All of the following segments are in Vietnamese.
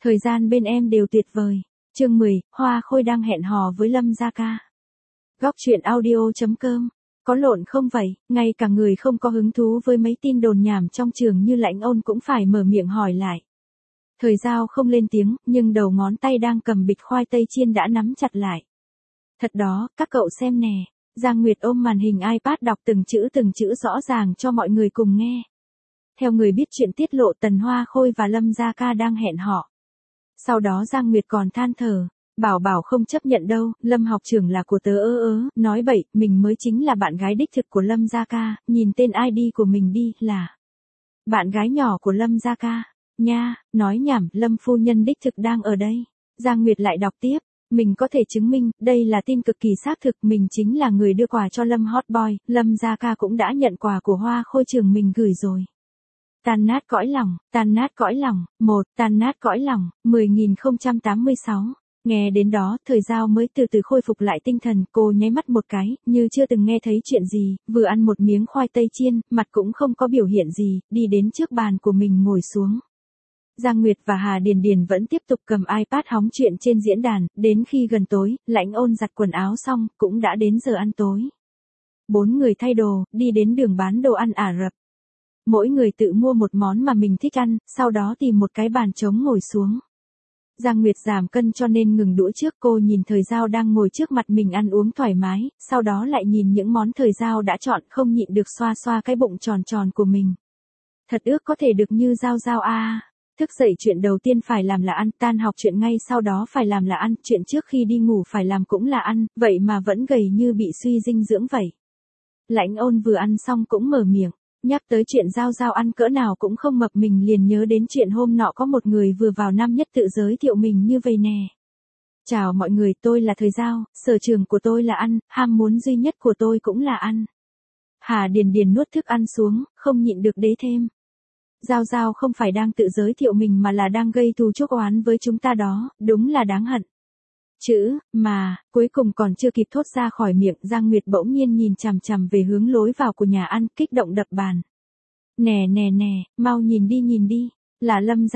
Thời gian bên em đều tuyệt vời. Chương 10, Hoa Khôi đang hẹn hò với Lâm Gia Ca. Góc truyện audio.com. Có lộn không vậy, ngay cả người không có hứng thú với mấy tin đồn nhảm trong trường như Lãnh Ôn cũng phải mở miệng hỏi lại. Thời Giao không lên tiếng, nhưng đầu ngón tay đang cầm bịch khoai tây chiên đã nắm chặt lại. Thật đó, các cậu xem nè. Giang Nguyệt ôm màn hình iPad đọc từng chữ rõ ràng cho mọi người cùng nghe. Theo người biết chuyện tiết lộ Tần Hoa Khôi và Lâm Gia Ca đang hẹn hò. Sau đó Giang Nguyệt còn than thở, bảo không chấp nhận đâu, Lâm học trưởng là của tớ nói bậy, mình mới chính là bạn gái đích thực của Lâm Gia Ca, nhìn tên ID của mình đi, là bạn gái nhỏ của Lâm Gia Ca, nha, nói nhảm, Lâm phu nhân đích thực đang ở đây. Giang Nguyệt lại đọc tiếp, mình có thể chứng minh, đây là tin cực kỳ xác thực, mình chính là người đưa quà cho Lâm Hot Boy, Lâm Gia Ca cũng đã nhận quà của Hoa Khôi trường mình gửi rồi. Tan nát cõi lòng, tan nát cõi lòng, 10.086. Nghe đến đó, Thời Giao mới từ từ khôi phục lại tinh thần, cô nháy mắt một cái, như chưa từng nghe thấy chuyện gì, vừa ăn một miếng khoai tây chiên, mặt cũng không có biểu hiện gì, đi đến trước bàn của mình ngồi xuống. Giang Nguyệt và Hà Điền Điền vẫn tiếp tục cầm iPad hóng chuyện trên diễn đàn, đến khi gần tối, Lãnh Ôn giặt quần áo xong, cũng đã đến giờ ăn tối. 4 người thay đồ, đi đến đường bán đồ ăn Ả Rập. Mỗi người tự mua một món mà mình thích ăn, sau đó tìm một cái bàn trống ngồi xuống. Giang Nguyệt giảm cân cho nên ngừng đũa trước, cô nhìn Thời Giao đang ngồi trước mặt mình ăn uống thoải mái, sau đó lại nhìn những món Thời Giao đã chọn, không nhịn được xoa xoa cái bụng tròn tròn của mình. Thật ước có thể được như Giao a. Thức dậy chuyện đầu tiên phải làm là ăn, tan học chuyện ngay sau đó phải làm là ăn, chuyện trước khi đi ngủ phải làm cũng là ăn, vậy mà vẫn gầy như bị suy dinh dưỡng vậy. Lãnh Ôn vừa ăn xong cũng mở miệng. Nhắc tới chuyện Giao ăn cỡ nào cũng không mập, mình liền nhớ đến chuyện hôm nọ có một người vừa vào năm nhất tự giới thiệu mình như vậy nè. Chào mọi người, tôi là Thời Giao, sở trường của tôi là ăn, ham muốn duy nhất của tôi cũng là ăn. Hà Điền Điền nuốt thức ăn xuống, không nhịn được đế thêm. Giao không phải đang tự giới thiệu mình mà là đang gây thù chuốc oán với chúng ta đó, đúng là đáng hận. Chữ, mà, cuối cùng còn chưa kịp thốt ra khỏi miệng, Giang Nguyệt bỗng nhiên nhìn chằm chằm về hướng lối vào của nhà ăn, kích động đập bàn. Nè, mau nhìn đi, là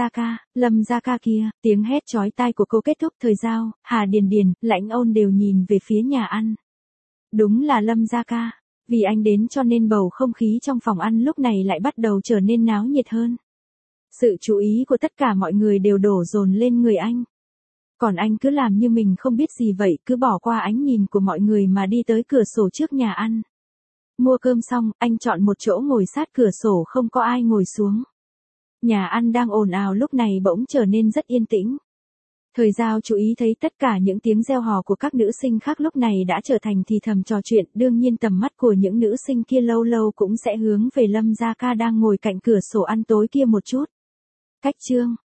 Lâm Gia Ca kia, tiếng hét chói tai của cô kết thúc. Thời Giao, Hà Điền Điền, Lãnh Ôn đều nhìn về phía nhà ăn. Đúng là Lâm Gia Ca, vì anh đến cho nên bầu không khí trong phòng ăn lúc này lại bắt đầu trở nên náo nhiệt hơn. Sự chú ý của tất cả mọi người đều đổ dồn lên người anh. Còn anh cứ làm như mình không biết gì vậy, cứ bỏ qua ánh nhìn của mọi người mà đi tới cửa sổ trước nhà ăn. Mua cơm xong, anh chọn một chỗ ngồi sát cửa sổ không có ai ngồi xuống. Nhà ăn đang ồn ào lúc này bỗng trở nên rất yên tĩnh. Thời Giao chú ý thấy tất cả những tiếng reo hò của các nữ sinh khác lúc này đã trở thành thì thầm trò chuyện, đương nhiên tầm mắt của những nữ sinh kia lâu lâu cũng sẽ hướng về Lâm Gia Ca đang ngồi cạnh cửa sổ ăn tối kia một chút. Cách chương